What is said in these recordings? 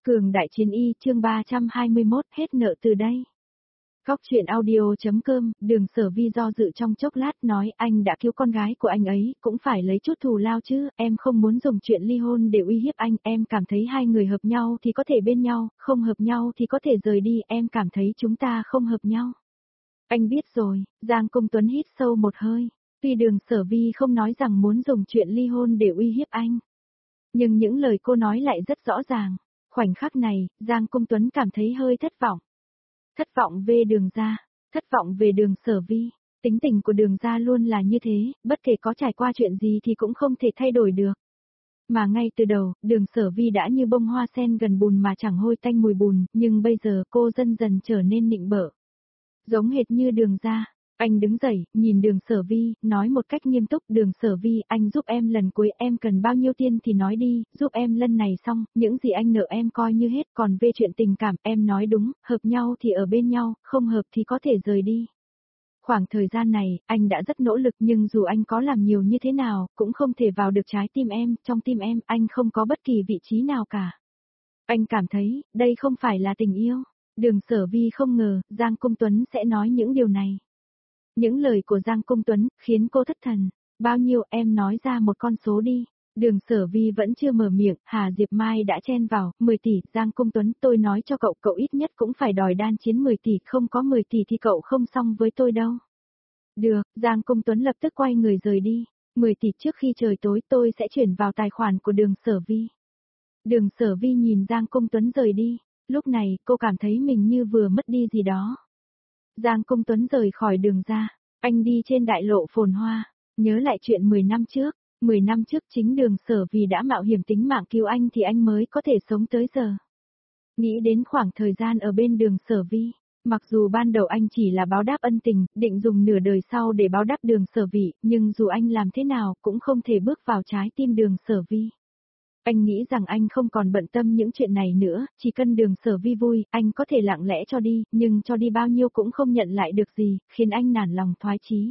Cường Đại Chiến Y chương 321 hết nợ từ đây. Góc truyện audio.com, Đường Sở Vi do dự trong chốc lát nói anh đã cứu con gái của anh ấy, cũng phải lấy chút thù lao chứ, em không muốn dùng chuyện ly hôn để uy hiếp anh, em cảm thấy hai người hợp nhau thì có thể bên nhau, không hợp nhau thì có thể rời đi, em cảm thấy chúng ta không hợp nhau. Anh biết rồi, Giang Công Tuấn hít sâu một hơi, tuy Đường Sở Vi không nói rằng muốn dùng chuyện ly hôn để uy hiếp anh. Nhưng những lời cô nói lại rất rõ ràng. Khoảnh khắc này, Giang Công Tuấn cảm thấy hơi thất vọng. Thất vọng về Đường gia, thất vọng về Đường Sở Vi. Tính tình của Đường gia luôn là như thế, bất kể có trải qua chuyện gì thì cũng không thể thay đổi được. Mà ngay từ đầu, Đường Sở Vi đã như bông hoa sen gần bùn mà chẳng hôi tanh mùi bùn, nhưng bây giờ cô dần dần trở nên nịnh bợ. Giống hệt như Đường gia. Anh đứng dậy, nhìn Đường Sở Vi, nói một cách nghiêm túc, Đường Sở Vi, anh giúp em lần cuối, em cần bao nhiêu tiền thì nói đi, giúp em lần này xong, những gì anh nợ em coi như hết, còn về chuyện tình cảm, em nói đúng, hợp nhau thì ở bên nhau, không hợp thì có thể rời đi. Khoảng thời gian này, anh đã rất nỗ lực nhưng dù anh có làm nhiều như thế nào, cũng không thể vào được trái tim em, trong tim em, anh không có bất kỳ vị trí nào cả. Anh cảm thấy, đây không phải là tình yêu. Đường Sở Vi không ngờ, Giang Công Tuấn sẽ nói những điều này. Những lời của Giang Công Tuấn khiến cô thất thần. Bao nhiêu em nói ra một con số đi. Đường Sở Vi vẫn chưa mở miệng, Hà Diệp Mai đã chen vào, 10 tỷ, Giang Công Tuấn, tôi nói cho cậu, cậu ít nhất cũng phải đòi đan chiến 10 tỷ, không có 10 tỷ thì cậu không xong với tôi đâu. Được, Giang Công Tuấn lập tức quay người rời đi. 10 tỷ trước khi trời tối tôi sẽ chuyển vào tài khoản của Đường Sở Vi. Đường Sở Vi nhìn Giang Công Tuấn rời đi, lúc này cô cảm thấy mình như vừa mất đi gì đó. Giang Công Tuấn rời khỏi Đường ra, anh đi trên đại lộ phồn hoa, nhớ lại chuyện 10 năm trước, 10 năm trước chính Đường Sở Vi đã mạo hiểm tính mạng cứu anh thì anh mới có thể sống tới giờ. Nghĩ đến khoảng thời gian ở bên Đường Sở Vi, mặc dù ban đầu anh chỉ là báo đáp ân tình, định dùng nửa đời sau để báo đáp Đường Sở Vi, nhưng dù anh làm thế nào cũng không thể bước vào trái tim Đường Sở Vi. Anh nghĩ rằng anh không còn bận tâm những chuyện này nữa, chỉ cần Đường Sở Vi vui, anh có thể lặng lẽ cho đi, nhưng cho đi bao nhiêu cũng không nhận lại được gì, khiến anh nản lòng thoái chí.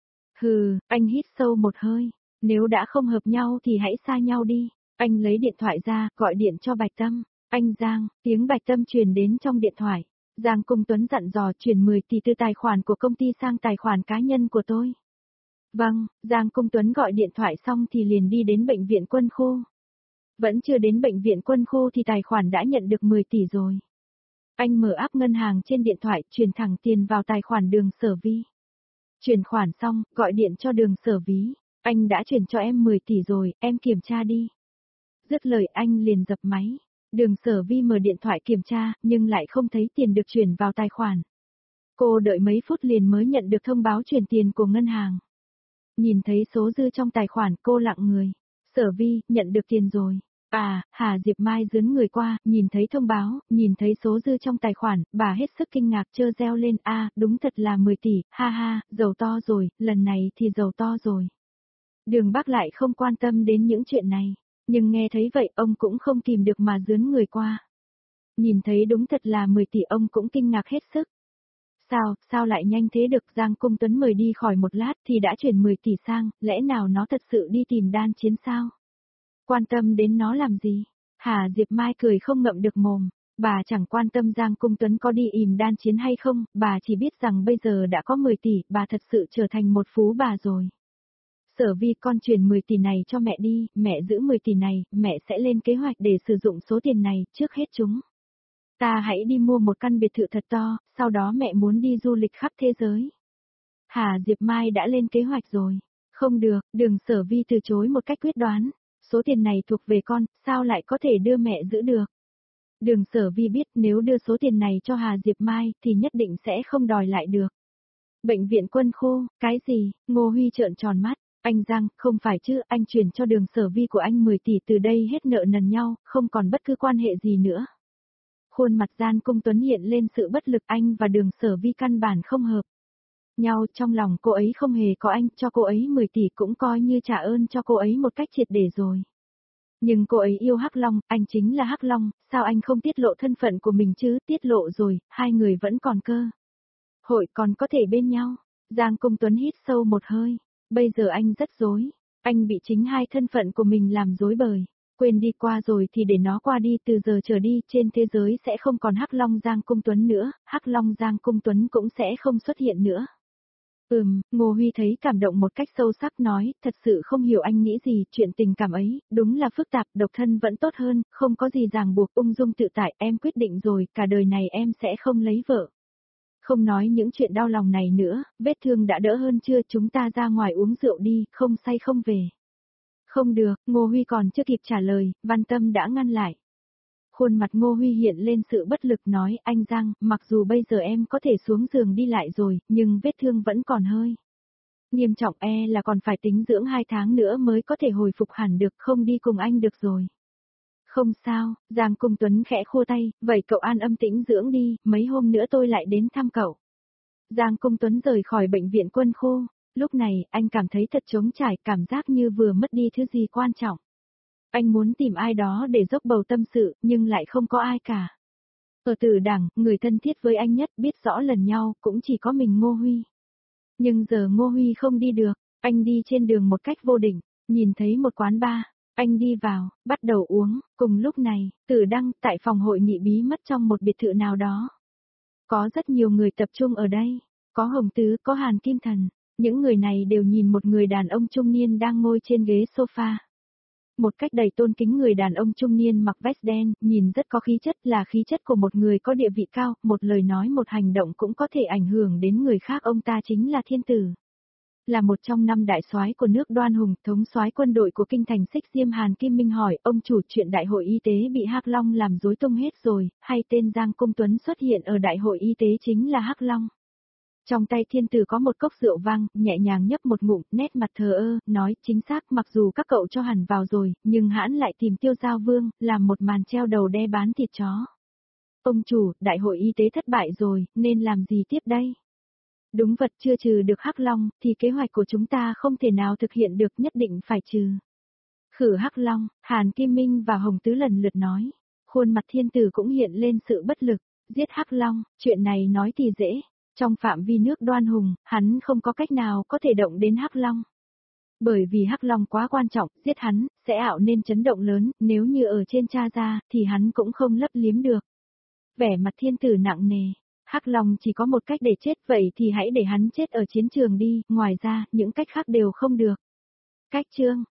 Hừ, anh hít sâu một hơi, nếu đã không hợp nhau thì hãy xa nhau đi. Anh lấy điện thoại ra, gọi điện cho Bạch Tâm. Anh Giang, tiếng Bạch Tâm truyền đến trong điện thoại. Giang Công Tuấn dặn dò chuyển 10 tỷ từ tài khoản của công ty sang tài khoản cá nhân của tôi. Vâng, Giang Công Tuấn gọi điện thoại xong thì liền đi đến bệnh viện Quân khu. Vẫn chưa đến bệnh viện Quân khu thì tài khoản đã nhận được 10 tỷ rồi. Anh mở app ngân hàng trên điện thoại, chuyển thẳng tiền vào tài khoản Đường Sở Vi. Chuyển khoản xong, gọi điện cho Đường Sở Vi. Anh đã chuyển cho em 10 tỷ rồi, em kiểm tra đi. Dứt lời anh liền dập máy. Đường Sở Vi mở điện thoại kiểm tra, nhưng lại không thấy tiền được chuyển vào tài khoản. Cô đợi mấy phút liền mới nhận được thông báo chuyển tiền của ngân hàng. Nhìn thấy số dư trong tài khoản cô lặng người. Sở Vi, nhận được tiền rồi. À, Hà Diệp Mai dướn người qua, nhìn thấy thông báo, nhìn thấy số dư trong tài khoản, bà hết sức kinh ngạc chơ reo lên, đúng thật là 10 tỷ, ha ha, giàu to rồi, lần này thì giàu to rồi. Đường Bắc lại không quan tâm đến những chuyện này, nhưng nghe thấy vậy ông cũng không kìm được mà dướn người qua. Nhìn thấy đúng thật là 10 tỷ ông cũng kinh ngạc hết sức. Sao lại nhanh thế được, Giang Công Tuấn mời đi khỏi một lát thì đã chuyển 10 tỷ sang, lẽ nào nó thật sự đi tìm đan chiến sao? Quan tâm đến nó làm gì? Hà Diệp Mai cười không ngậm được mồm, bà chẳng quan tâm Giang Công Tuấn có đi ìm đan chiến hay không, bà chỉ biết rằng bây giờ đã có 10 tỷ, bà thật sự trở thành một phú bà rồi. Sở Vi, con chuyển 10 tỷ này cho mẹ đi, mẹ giữ 10 tỷ này, mẹ sẽ lên kế hoạch để sử dụng số tiền này, trước hết chúng. Ta hãy đi mua một căn biệt thự thật to, sau đó mẹ muốn đi du lịch khắp thế giới. Hà Diệp Mai đã lên kế hoạch rồi. Không được, Đường Sở Vi từ chối một cách quyết đoán. Số tiền này thuộc về con, sao lại có thể đưa mẹ giữ được? Đường Sở Vi biết nếu đưa số tiền này cho Hà Diệp Mai thì nhất định sẽ không đòi lại được. Bệnh viện Quân khu, cái gì? Ngô Huy trợn tròn mắt. Anh Giang, không phải chứ, anh chuyển cho Đường Sở Vi của anh 10 tỷ, từ đây hết nợ nần nhau, không còn bất cứ quan hệ gì nữa. Khuôn mặt Giang Công Tuấn hiện lên sự bất lực, anh và Đường Sở Vi căn bản không hợp nhau, trong lòng cô ấy không hề có anh, cho cô ấy 10 tỷ cũng coi như trả ơn cho cô ấy một cách triệt để rồi. Nhưng cô ấy yêu Hắc Long, anh chính là Hắc Long, sao anh không tiết lộ thân phận của mình chứ, tiết lộ rồi, hai người vẫn còn cơ hội còn có thể bên nhau. Giang Công Tuấn hít sâu một hơi, bây giờ anh rất rối, anh bị chính hai thân phận của mình làm rối bời. Quên đi qua rồi thì để nó qua đi, từ giờ trở đi trên thế giới sẽ không còn Hắc Long Giang Cung Tuấn nữa, Hắc Long Giang Cung Tuấn cũng sẽ không xuất hiện nữa. Ngô Huy thấy cảm động một cách sâu sắc nói, thật sự không hiểu anh nghĩ gì, chuyện tình cảm ấy, đúng là phức tạp, độc thân vẫn tốt hơn, không có gì ràng buộc, ung dung tự tại, em quyết định rồi, cả đời này em sẽ không lấy vợ. Không nói những chuyện đau lòng này nữa, vết thương đã đỡ hơn chưa, chúng ta ra ngoài uống rượu đi, không say không về. Không được, Ngô Huy còn chưa kịp trả lời, Văn Tâm đã ngăn lại. Khuôn mặt Ngô Huy hiện lên sự bất lực nói, anh Giang, mặc dù bây giờ em có thể xuống giường đi lại rồi, nhưng vết thương vẫn còn hơi nghiêm trọng, là còn phải tính dưỡng 2 tháng nữa mới có thể hồi phục hẳn được, không đi cùng anh được rồi. Không sao, Giang Cung Tuấn khẽ khua tay, vậy cậu an âm tĩnh dưỡng đi, mấy hôm nữa tôi lại đến thăm cậu. Giang Cung Tuấn rời khỏi bệnh viện Quân khu, lúc này anh cảm thấy thật trống trải, cảm giác như vừa mất đi thứ gì quan trọng. Anh muốn tìm ai đó để dốc bầu tâm sự, nhưng lại không có ai cả. Ở Tử Đằng, người thân thiết với anh nhất biết rõ lần nhau, cũng chỉ có mình Ngô Huy. Nhưng giờ Ngô Huy không đi được, anh đi trên đường một cách vô định, nhìn thấy một quán bar, anh đi vào, bắt đầu uống, cùng lúc này, Tử Đăng tại phòng hội nghị bí mật trong một biệt thự nào đó. Có rất nhiều người tập trung ở đây, có Hồng Tứ, có Hàn Kim Thần, những người này đều nhìn một người đàn ông trung niên đang ngồi trên ghế sofa. Một cách đầy tôn kính, người đàn ông trung niên mặc vest đen, nhìn rất có khí chất, là khí chất của một người có địa vị cao, một lời nói một hành động cũng có thể ảnh hưởng đến người khác, ông ta chính là Thiên Tử. Là một trong 5 đại soái của nước Đoan Hùng, thống soái quân đội của kinh thành Xích Diêm. Hàn Kim Minh hỏi, ông chủ, chuyện đại hội y tế bị Hắc Long làm rối tung hết rồi, hay tên Giang Cung Tuấn xuất hiện ở đại hội y tế chính là Hắc Long? Trong tay Thiên Tử có một cốc rượu vang, nhẹ nhàng nhấp một ngụm, nét mặt thờ ơ, nói, chính xác, mặc dù các cậu cho hẳn vào rồi, nhưng hãn lại tìm Tiêu Giao Vương, làm một màn treo đầu đe bán thịt chó. Ông chủ, đại hội y tế thất bại rồi, nên làm gì tiếp đây? Đúng vật, chưa trừ được Hắc Long, thì kế hoạch của chúng ta không thể nào thực hiện được, nhất định phải trừ khử Hắc Long. Hàn Kim Minh và Hồng Tứ lần lượt nói. Khuôn mặt Thiên Tử cũng hiện lên sự bất lực, giết Hắc Long, chuyện này nói thì dễ. Trong phạm vi nước Đoan Hùng, hắn không có cách nào có thể động đến Hắc Long. Bởi vì Hắc Long quá quan trọng, giết hắn, sẽ ảo nên chấn động lớn, nếu như ở trên Cha Gia, thì hắn cũng không lấp liếm được. Vẻ mặt Thiên Tử nặng nề, Hắc Long chỉ có một cách để chết, vậy thì hãy để hắn chết ở chiến trường đi, ngoài ra, những cách khác đều không được. Cách chương